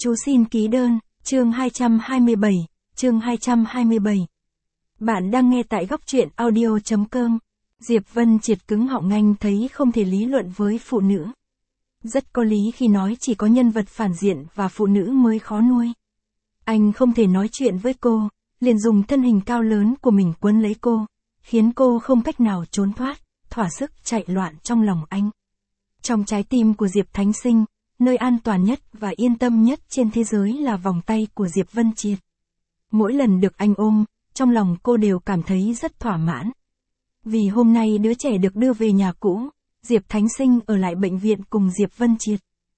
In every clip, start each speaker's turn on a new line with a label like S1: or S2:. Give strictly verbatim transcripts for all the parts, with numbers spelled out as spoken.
S1: Chú xin ký đơn, chương hai trăm hai mươi bảy, chương hai trăm hai mươi bảy. Bạn đang nghe tại góc truyện audio chấm com. Diệp Vân Triệt cứng họng, anh thấy không thể lý luận với phụ nữ. Rất có lý khi nói chỉ có nhân vật phản diện và phụ nữ mới khó nuôi. Anh không thể nói chuyện với cô, liền dùng thân hình cao lớn của mình quấn lấy cô, khiến cô không cách nào trốn thoát, thỏa sức chạy loạn trong lòng anh. Trong trái tim của Diệp Thánh Sinh, nơi an toàn nhất và yên tâm nhất trên thế giới là vòng tay của Diệp Vân Triệt. Mỗi lần được anh ôm, trong lòng cô đều cảm thấy rất thỏa mãn. Vì hôm nay đứa trẻ được đưa về nhà cũ, Diệp Thánh Sinh ở lại bệnh viện cùng Diệp Vân Triệt.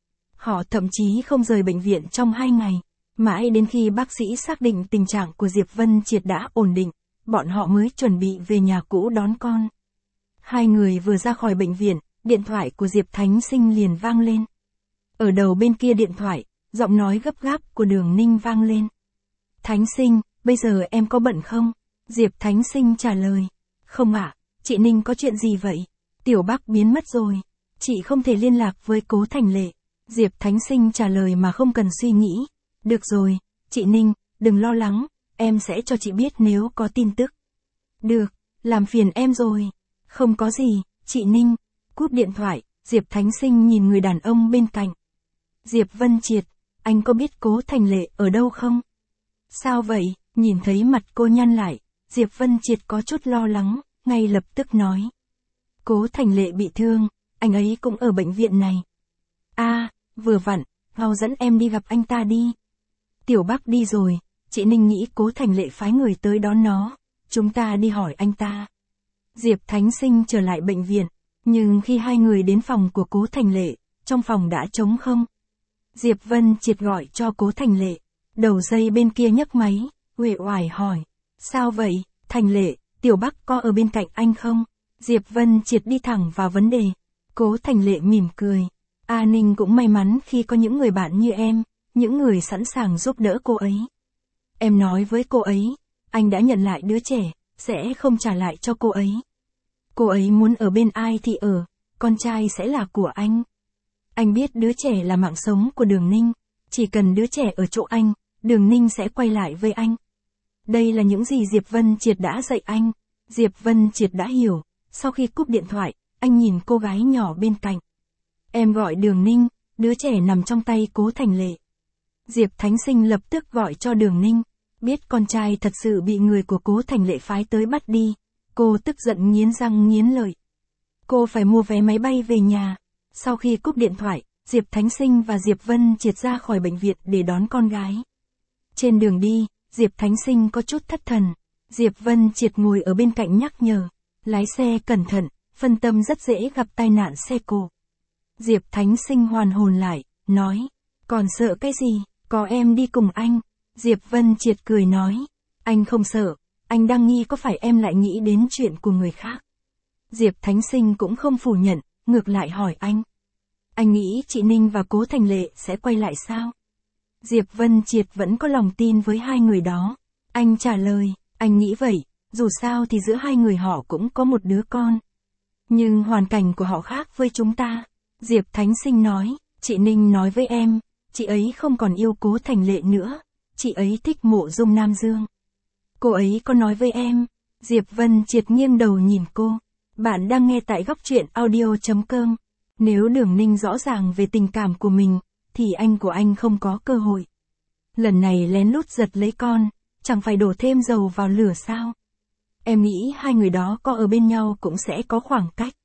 S1: Họ thậm chí không rời bệnh viện trong hai ngày, mãi đến khi bác sĩ xác định tình trạng của Diệp Vân Triệt đã ổn định, bọn họ mới chuẩn bị về nhà cũ đón con. Hai người vừa ra khỏi bệnh viện, điện thoại của Diệp Thánh Sinh liền vang lên. Ở đầu bên kia điện thoại, giọng nói gấp gáp của Đường Ninh vang lên. Thánh Sinh, bây giờ em có bận không? Diệp Thánh Sinh trả lời. Không ạ, chị Ninh có chuyện gì vậy? Tiểu Bắc biến mất rồi. Chị không thể liên lạc với Cố Thành Lệ. Diệp Thánh Sinh trả lời mà không cần suy nghĩ. Được rồi, chị Ninh, đừng lo lắng, em sẽ cho chị biết nếu có tin tức. Được, làm phiền em rồi. Không có gì, chị Ninh. Cúp điện thoại, Diệp Thánh Sinh nhìn người đàn ông bên cạnh. Diệp Vân Triệt, anh có biết Cố Thành Lệ ở đâu không? Sao vậy? Nhìn thấy mặt cô nhăn lại, Diệp Vân Triệt có chút lo lắng, ngay lập tức nói. Cố Thành Lệ bị thương, anh ấy cũng ở bệnh viện này. À, vừa vặn, mau dẫn em đi gặp anh ta đi. Tiểu Bắc đi rồi, chị Ninh nghĩ Cố Thành Lệ phái người tới đón nó, chúng ta đi hỏi anh ta. Diệp Thánh Sinh trở lại bệnh viện, nhưng khi hai người đến phòng của Cố Thành Lệ, trong phòng đã trống không. Diệp Vân Triệt gọi cho Cố Thành Lệ, đầu dây bên kia nhấc máy, uể oải hỏi. Sao vậy, Thành Lệ, Tiểu Bắc có ở bên cạnh anh không? Diệp Vân Triệt đi thẳng vào vấn đề. Cố Thành Lệ mỉm cười. A Ninh cũng may mắn khi có những người bạn như em, những người sẵn sàng giúp đỡ cô ấy. Em nói với cô ấy, anh đã nhận lại đứa trẻ, sẽ không trả lại cho cô ấy. Cô ấy muốn ở bên ai thì ở, con trai sẽ là của anh. Anh biết đứa trẻ là mạng sống của Đường Ninh, chỉ cần đứa trẻ ở chỗ anh, Đường Ninh sẽ quay lại với anh. Đây là những gì Diệp Vân Triệt đã dạy anh. Diệp Vân Triệt đã hiểu, sau khi cúp điện thoại, anh nhìn cô gái nhỏ bên cạnh. Em gọi Đường Ninh, đứa trẻ nằm trong tay Cố Thành Lệ. Diệp Thánh Sinh lập tức gọi cho Đường Ninh, biết con trai thật sự bị người của Cố Thành Lệ phái tới bắt đi. Cô tức giận nghiến răng nghiến lợi. Cô phải mua vé máy bay về nhà. Sau khi cúp điện thoại, Diệp Thánh Sinh và Diệp Vân Triệt ra khỏi bệnh viện để đón con gái. Trên đường đi, Diệp Thánh Sinh có chút thất thần. Diệp Vân Triệt ngồi ở bên cạnh nhắc nhở. Lái xe cẩn thận, phân tâm rất dễ gặp tai nạn xe cộ. Diệp Thánh Sinh hoàn hồn lại, nói. Còn sợ cái gì, có em đi cùng anh. Diệp Vân Triệt cười nói. Anh không sợ, anh đang nghi có phải em lại nghĩ đến chuyện của người khác. Diệp Thánh Sinh cũng không phủ nhận, ngược lại hỏi anh. Anh nghĩ chị Ninh và Cố Thành Lệ sẽ quay lại sao? Diệp Vân Triệt vẫn có lòng tin với hai người đó. Anh trả lời, anh nghĩ vậy, dù sao thì giữa hai người họ cũng có một đứa con. Nhưng hoàn cảnh của họ khác với chúng ta. Diệp Thánh Sinh nói, chị Ninh nói với em, chị ấy không còn yêu Cố Thành Lệ nữa, chị ấy thích Mộ Dung Nam Dương. Cô ấy có nói với em? Diệp Vân Triệt nghiêng đầu nhìn cô. Bạn đang nghe tại góc truyện audio chấm com. Nếu Đường Ninh rõ ràng về tình cảm của mình, thì anh của anh không có cơ hội. Lần này lén lút giật lấy con, chẳng phải đổ thêm dầu vào lửa sao? Em nghĩ hai người đó có ở bên nhau cũng sẽ có khoảng cách.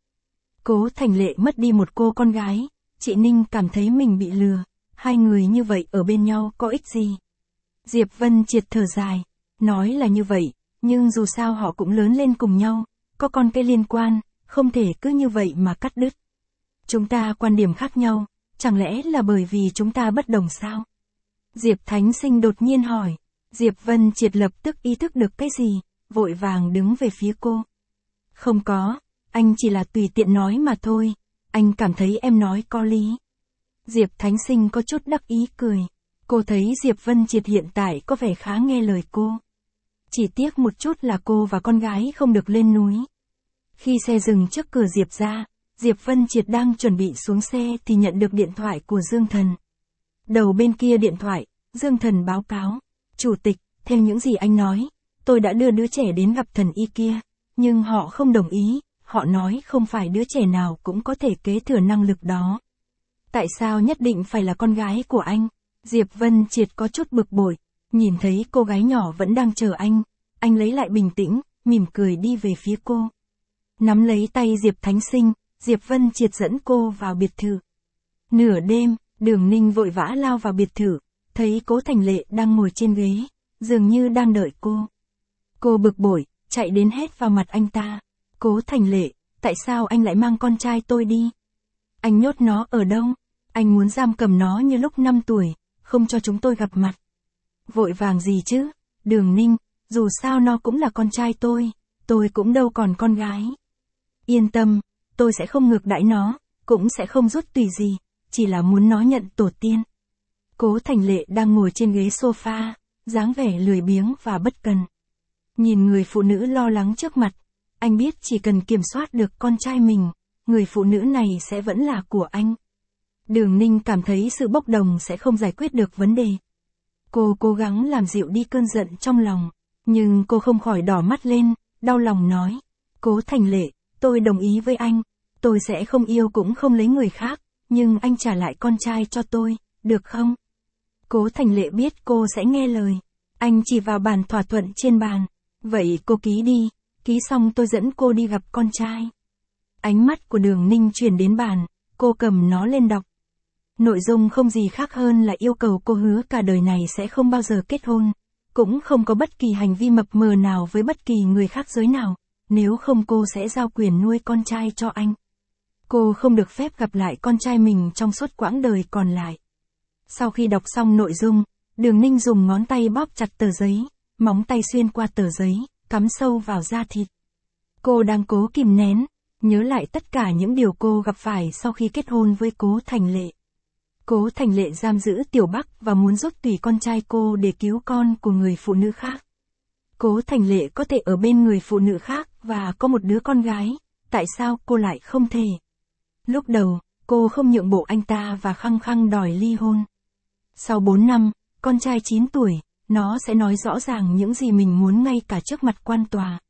S1: Cố Thành Lệ mất đi một cô con gái, chị Ninh cảm thấy mình bị lừa, hai người như vậy ở bên nhau có ích gì? Diệp Vân Triệt thở dài, nói là như vậy, nhưng dù sao họ cũng lớn lên cùng nhau, có con cái liên quan, không thể cứ như vậy mà cắt đứt. Chúng ta quan điểm khác nhau, chẳng lẽ là bởi vì chúng ta bất đồng sao? Diệp Thánh Sinh đột nhiên hỏi. Diệp Vân Triệt lập tức ý thức được cái gì, vội vàng đứng về phía cô. Không có, anh chỉ là tùy tiện nói mà thôi, anh cảm thấy em nói có lý. Diệp Thánh Sinh có chút đắc ý cười. Cô thấy Diệp Vân Triệt hiện tại có vẻ khá nghe lời cô. Chỉ tiếc một chút là cô và con gái không được lên núi. Khi xe dừng trước cửa Diệp ra, Diệp Vân Triệt đang chuẩn bị xuống xe thì nhận được điện thoại của Dương Thần. Đầu bên kia điện thoại, Dương Thần báo cáo. Chủ tịch, theo những gì anh nói, tôi đã đưa đứa trẻ đến gặp thần y kia, nhưng họ không đồng ý, họ nói không phải đứa trẻ nào cũng có thể kế thừa năng lực đó. Tại sao nhất định phải là con gái của anh? Diệp Vân Triệt có chút bực bội, nhìn thấy cô gái nhỏ vẫn đang chờ anh, anh lấy lại bình tĩnh, mỉm cười đi về phía cô. Nắm lấy tay Diệp Thánh Sinh, Diệp Vân Triệt dẫn cô vào biệt thự. Nửa đêm, Đường Ninh vội vã lao vào biệt thự, thấy Cố Thành Lệ đang ngồi trên ghế, dường như đang đợi cô. Cô bực bội, chạy đến hét vào mặt anh ta. Cố Thành Lệ, tại sao anh lại mang con trai tôi đi? Anh nhốt nó ở đâu? Anh muốn giam cầm nó như lúc năm tuổi, không cho chúng tôi gặp mặt. Vội vàng gì chứ? Đường Ninh, dù sao nó cũng là con trai tôi, tôi cũng đâu còn con gái. Yên tâm, tôi sẽ không ngược đãi nó, cũng sẽ không rút tùy gì, chỉ là muốn nó nhận tổ tiên. Cố Thành Lệ đang ngồi trên ghế sofa, dáng vẻ lười biếng và bất cần. Nhìn người phụ nữ lo lắng trước mặt, anh biết chỉ cần kiểm soát được con trai mình, người phụ nữ này sẽ vẫn là của anh. Đường Ninh cảm thấy sự bốc đồng sẽ không giải quyết được vấn đề. Cô cố gắng làm dịu đi cơn giận trong lòng, nhưng cô không khỏi đỏ mắt lên, đau lòng nói. Cố Thành Lệ, tôi đồng ý với anh, tôi sẽ không yêu cũng không lấy người khác, nhưng anh trả lại con trai cho tôi, được không? Cố Thành Lệ biết cô sẽ nghe lời, anh chỉ vào bản thỏa thuận trên bàn. Vậy cô ký đi, ký xong tôi dẫn cô đi gặp con trai. Ánh mắt của Đường Ninh chuyển đến bàn, cô cầm nó lên đọc. Nội dung không gì khác hơn là yêu cầu cô hứa cả đời này sẽ không bao giờ kết hôn, cũng không có bất kỳ hành vi mập mờ nào với bất kỳ người khác giới nào, nếu không cô sẽ giao quyền nuôi con trai cho anh. Cô không được phép gặp lại con trai mình trong suốt quãng đời còn lại. Sau khi đọc xong nội dung, Đường Ninh dùng ngón tay bóp chặt tờ giấy, móng tay xuyên qua tờ giấy, cắm sâu vào da thịt. Cô đang cố kìm nén, nhớ lại tất cả những điều cô gặp phải sau khi kết hôn với Cố Thành Lệ. Cố Thành Lệ giam giữ Tiểu Bắc và muốn rút tùy con trai cô để cứu con của người phụ nữ khác. Cố Thành Lệ có thể ở bên người phụ nữ khác và có một đứa con gái, tại sao cô lại không thể? Lúc đầu, cô không nhượng bộ anh ta và khăng khăng đòi ly hôn. Sau bốn năm, con trai chín tuổi, nó sẽ nói rõ ràng những gì mình muốn ngay cả trước mặt quan tòa.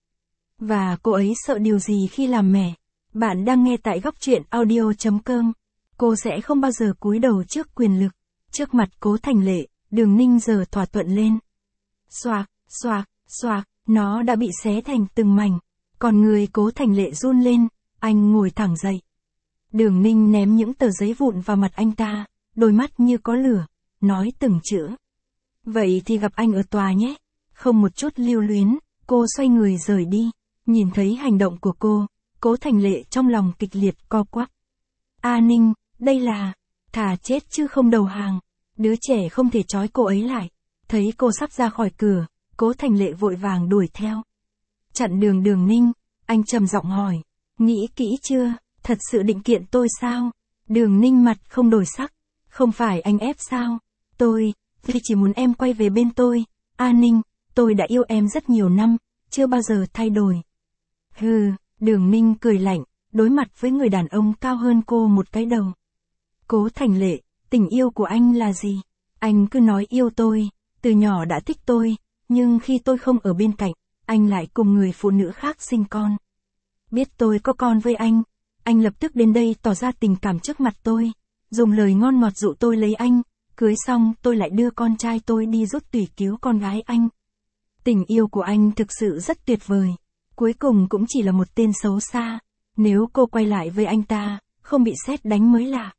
S1: Và cô ấy sợ điều gì khi làm mẹ? Bạn đang nghe tại góc truyện audio chấm com. Cô sẽ không bao giờ cúi đầu trước quyền lực. Trước mặt Cố Thành Lệ, Đường Ninh giở thỏa thuận lên. Xoạc, xoạc, xoạc, nó đã bị xé thành từng mảnh. Còn người Cố Thành Lệ run lên, anh ngồi thẳng dậy. Đường Ninh ném những tờ giấy vụn vào mặt anh ta, đôi mắt như có lửa, nói từng chữ. Vậy thì gặp anh ở tòa nhé. Không một chút lưu luyến, cô xoay người rời đi. Nhìn thấy hành động của cô, Cố Thành Lệ trong lòng kịch liệt co quắp. A Ninh, đây là, thà chết chứ không đầu hàng. Đứa trẻ không thể trói cô ấy lại. Thấy cô sắp ra khỏi cửa, Cố Thành Lệ vội vàng đuổi theo. Chặn đường Đường Ninh, anh trầm giọng hỏi. Nghĩ kỹ chưa, thật sự định kiện tôi sao? Đường Ninh mặt không đổi sắc. Không phải anh ép sao? Tôi, thì chỉ muốn em quay về bên tôi. A Ninh, tôi đã yêu em rất nhiều năm, chưa bao giờ thay đổi. Hừ, Đường Ninh cười lạnh, đối mặt với người đàn ông cao hơn cô một cái đầu. Cố Thành Lệ, tình yêu của anh là gì? Anh cứ nói yêu tôi, từ nhỏ đã thích tôi, nhưng khi tôi không ở bên cạnh, anh lại cùng người phụ nữ khác sinh con. Biết tôi có con với anh, anh lập tức đến đây tỏ ra tình cảm trước mặt tôi, dùng lời ngon ngọt dụ tôi lấy anh, cưới xong tôi lại đưa con trai tôi đi rút tùy cứu con gái anh. Tình yêu của anh thực sự rất tuyệt vời, cuối cùng cũng chỉ là một tên xấu xa, nếu cô quay lại với anh ta, không bị sét đánh mới lạ.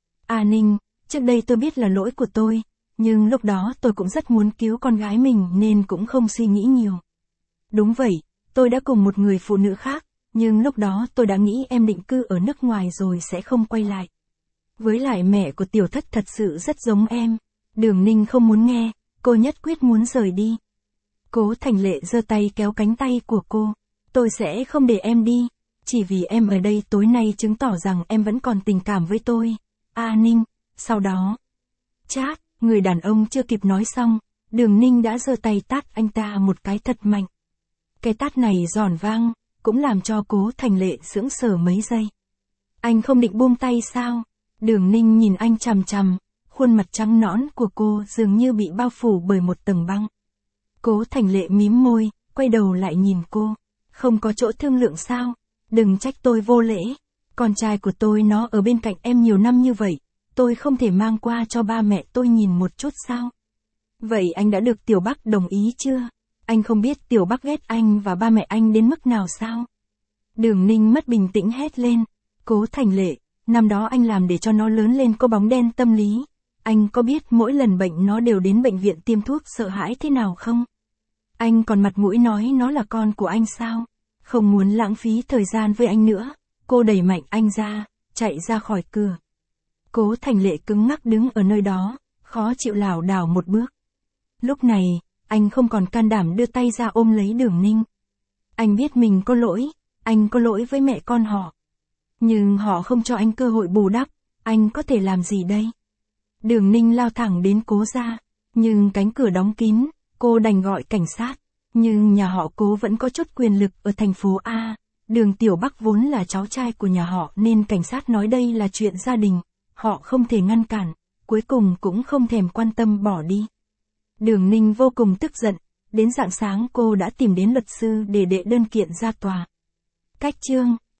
S1: A Ninh, trước đây tôi biết là lỗi của tôi, nhưng lúc đó tôi cũng rất muốn cứu con gái mình nên cũng không suy nghĩ nhiều. Đúng vậy, tôi đã cùng một người phụ nữ khác, nhưng lúc đó tôi đã nghĩ em định cư ở nước ngoài rồi sẽ không quay lại. Với lại mẹ của Tiểu Thất thật sự rất giống em. Đường Ninh không muốn nghe, cô nhất quyết muốn rời đi. Cố Thành Lệ giơ tay kéo cánh tay của cô. Tôi sẽ không để em đi, chỉ vì em ở đây tối nay chứng tỏ rằng em vẫn còn tình cảm với tôi. A Ninh, sau đó. Chát, người đàn ông chưa kịp nói xong, Đường Ninh đã giơ tay tát anh ta một cái thật mạnh. Cái tát này giòn vang, cũng làm cho Cố Thành Lệ sững sờ mấy giây. Anh không định buông tay sao? Đường Ninh nhìn anh chằm chằm, khuôn mặt trắng nõn của cô dường như bị bao phủ bởi một tầng băng. Cố Thành Lệ mím môi, quay đầu lại nhìn cô. Không có chỗ thương lượng sao? Đừng trách tôi vô lễ. Con trai của tôi nó ở bên cạnh em nhiều năm như vậy, tôi không thể mang qua cho ba mẹ tôi nhìn một chút sao? Vậy anh đã được Tiểu Bắc đồng ý chưa? Anh không biết Tiểu Bắc ghét anh và ba mẹ anh đến mức nào sao? Đường Ninh mất bình tĩnh hét lên. Cố Thành Lệ, năm đó anh làm để cho nó lớn lên có bóng đen tâm lý. Anh có biết mỗi lần bệnh nó đều đến bệnh viện tiêm thuốc sợ hãi thế nào không? Anh còn mặt mũi nói nó là con của anh sao? Không muốn lãng phí thời gian với anh nữa. Cô đẩy mạnh anh ra, chạy ra khỏi cửa. Cố Thành Lệ cứng ngắc đứng ở nơi đó, khó chịu lảo đảo một bước. Lúc này, anh không còn can đảm đưa tay ra ôm lấy Đường Ninh. Anh biết mình có lỗi, anh có lỗi với mẹ con họ. Nhưng họ không cho anh cơ hội bù đắp, anh có thể làm gì đây? Đường Ninh lao thẳng đến Cố gia, nhưng cánh cửa đóng kín, cô đành gọi cảnh sát. Nhưng nhà họ Cố vẫn có chút quyền lực ở thành phố A. Đường Tiểu Bắc vốn là cháu trai của nhà họ nên cảnh sát nói đây là chuyện gia đình. Họ không thể ngăn cản, cuối cùng cũng không thèm quan tâm bỏ đi. Đường Ninh vô cùng tức giận, đến rạng sáng cô đã tìm đến luật sư để đệ đơn kiện ra tòa. Cách chương